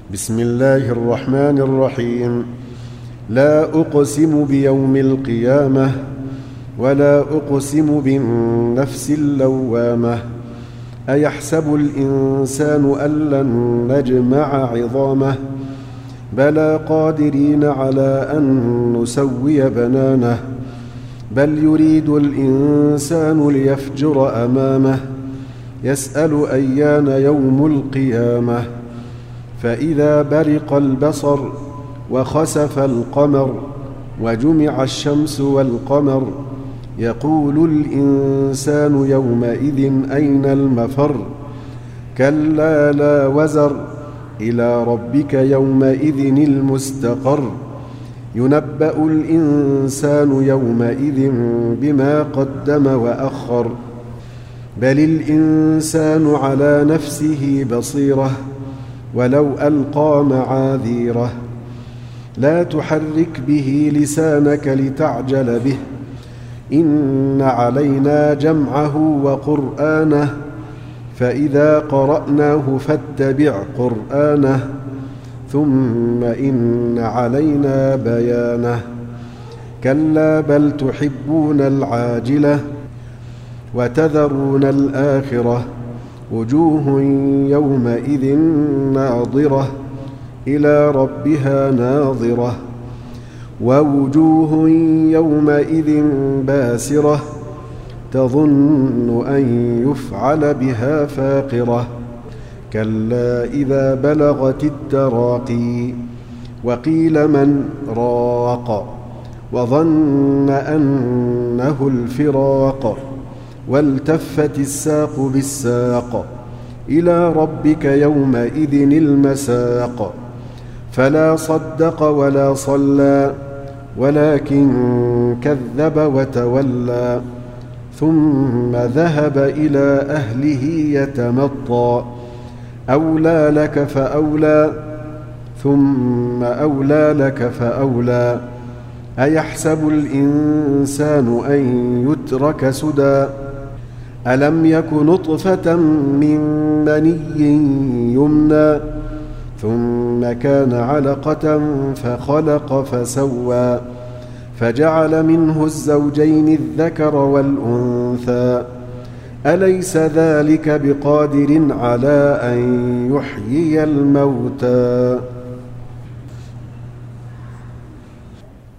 بسم الله الرحمن الرحيم. لا أقسم بيوم القيامة ولا أقسم بالنفس اللوامة. أيحسب الإنسان أن لن نجمع عظامه بلى قادرين على أن نسوي بنانه بل يريد الإنسان ليفجر أمامه يسأل أيان يوم القيامة. فإذا برق البصر وخسف القمر وجمع الشمس والقمر يقول الإنسان يومئذ أين المفر كلا لا وزر إلى ربك يومئذ المستقر ينبأ الإنسان يومئذ بما قدم وأخر بل الإنسان على نفسه بصيرة ولو ألقى معاذيره لا تحرك به لسانك لتعجل به إن علينا جمعه وقرآنه فإذا قرأناه فاتبع قرآنه ثم إن علينا بيانه كلا بل تحبون العاجلة وتذرون الآخرة وجوه يومئذ ناظرة إلى ربها ناظرة ووجوه يومئذ باسرة تظن أن يفعل بها فاقرة كلا إذا بلغت التراقي وقيل من راق وظن أنه الفراق والتفت الساق بالساق إلى ربك يومئذ المساق فلا صدق ولا صلى ولكن كذب وتولى ثم ذهب إلى أهله يتمطى أولى لك فأولى ثم أولى لك فأولى أيحسب الإنسان أن يترك سدى ألم يك نطفة من مني يمنى ثم كان علقة فخلق فسوى فجعل منه الزوجين الذكر والأنثى أليس ذلك بقادر على أن يحيي الموتى